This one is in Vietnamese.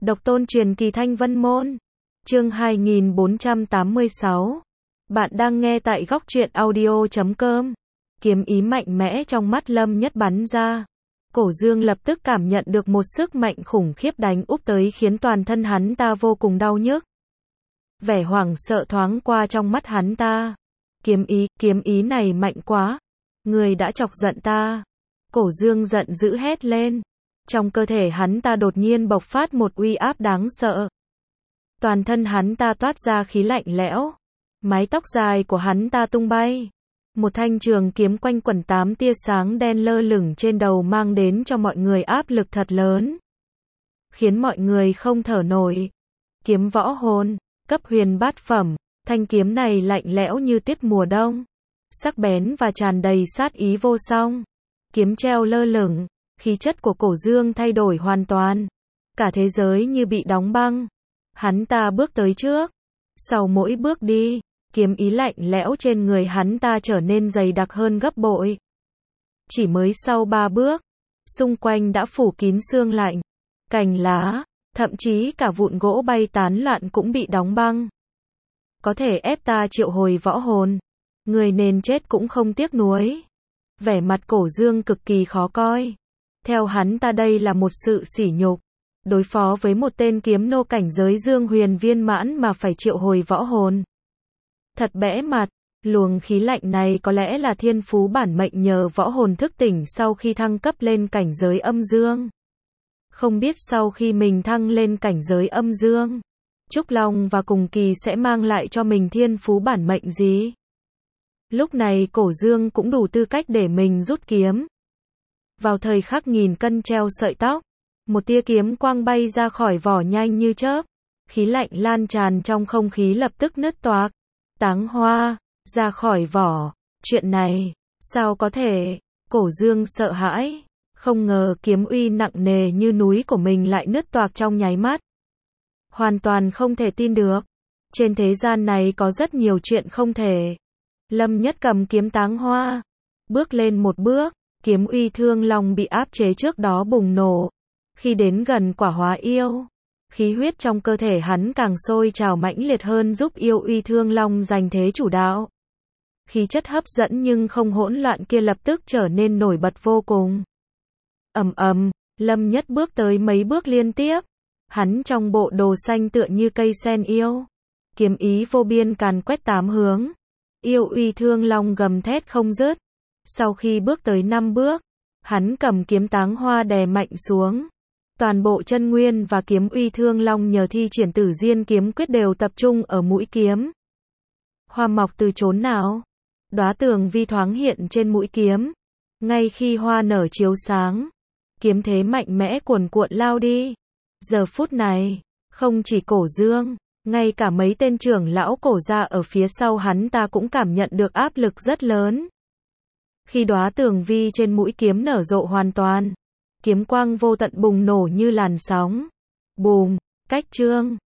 Độc tôn truyền kỳ Thanh Vân Môn. Chương 2486. Bạn đang nghe tại góc truyện audio.com. Kiếm ý mạnh mẽ trong mắt Lâm Nhất bắn ra. Cổ Dương lập tức cảm nhận được một sức mạnh khủng khiếp đánh úp tới khiến toàn thân hắn ta vô cùng đau nhức. Vẻ hoảng sợ thoáng qua trong mắt hắn ta. Kiếm ý này mạnh quá. Người đã chọc giận ta. Cổ Dương giận dữ hét lên. Trong cơ thể hắn ta đột nhiên bộc phát một uy áp đáng sợ. Toàn thân hắn ta toát ra khí lạnh lẽo. Mái tóc dài của hắn ta tung bay. Một thanh trường kiếm quanh quẩn 8 tia sáng đen lơ lửng trên đầu mang đến cho mọi người áp lực thật lớn. Khiến mọi người không thở nổi. Kiếm võ hồn, cấp huyền bát phẩm. Thanh kiếm này lạnh lẽo như tuyết mùa đông. Sắc bén và tràn đầy sát ý vô song. Kiếm treo lơ lửng. Khí chất của Cổ Dương thay đổi hoàn toàn. Cả thế giới như bị đóng băng. Hắn ta bước tới trước. Sau mỗi bước đi, kiếm ý lạnh lẽo trên người hắn ta trở nên dày đặc hơn gấp bội. Chỉ mới sau 3 bước, xung quanh đã phủ kín sương lạnh. Cành lá, thậm chí cả vụn gỗ bay tán loạn cũng bị đóng băng. Có thể ép ta triệu hồi võ hồn. Người nên chết cũng không tiếc nuối. Vẻ mặt Cổ Dương cực kỳ khó coi. Theo hắn ta đây là một sự sỉ nhục. Đối phó với một tên kiếm nô cảnh giới Dương Huyền viên mãn mà phải triệu hồi võ hồn. Thật bẽ mặt, luồng khí lạnh này có lẽ là thiên phú bản mệnh nhờ võ hồn thức tỉnh sau khi thăng cấp lên cảnh giới âm dương. Không biết sau khi mình thăng lên cảnh giới âm dương, Trúc Long và Cùng Kỳ sẽ mang lại cho mình thiên phú bản mệnh gì? Lúc này Cổ Dương cũng đủ tư cách để mình rút kiếm. Vào thời khắc nghìn cân treo sợi tóc, một tia kiếm quang bay ra khỏi vỏ nhanh như chớp. Khí lạnh lan tràn trong không khí lập tức nứt toạc. Táng hoa, ra khỏi vỏ. Chuyện này, sao có thể? Cổ Dương sợ hãi. Không ngờ kiếm uy nặng nề như núi của mình lại nứt toạc trong nháy mắt. Hoàn toàn không thể tin được. Trên thế gian này có rất nhiều chuyện không thể. Lâm Nhất cầm kiếm táng hoa. Bước lên một bước. Kiếm uy thương long bị áp chế trước đó bùng nổ. Khi đến gần quả hóa yêu, khí huyết trong cơ thể hắn càng sôi trào mãnh liệt hơn giúp yêu uy thương long giành thế chủ đạo. Khí chất hấp dẫn nhưng không hỗn loạn kia lập tức trở nên nổi bật vô cùng. Ầm ầm, Lâm Nhất bước tới mấy bước liên tiếp. Hắn trong bộ đồ xanh tựa như cây sen yêu. Kiếm ý vô biên càn quét 8 hướng. Yêu uy thương long gầm thét không dứt. Sau khi bước tới 5 bước, hắn cầm kiếm táng hoa đè mạnh xuống. Toàn bộ chân nguyên và kiếm uy thương long nhờ thi triển Tử Diên kiếm quyết đều tập trung ở mũi kiếm. Hoa mọc từ chốn nào? Đóa tường vi thoáng hiện trên mũi kiếm. Ngay khi hoa nở chiếu sáng, kiếm thế mạnh mẽ cuồn cuộn lao đi. Giờ phút này, không chỉ Cổ Dương, ngay cả mấy tên trưởng lão Cổ gia ở phía sau hắn ta cũng cảm nhận được áp lực rất lớn. Khi đóa tường vi trên mũi kiếm nở rộ hoàn toàn, kiếm quang vô tận bùng nổ như làn sóng. Bùm, cách chương.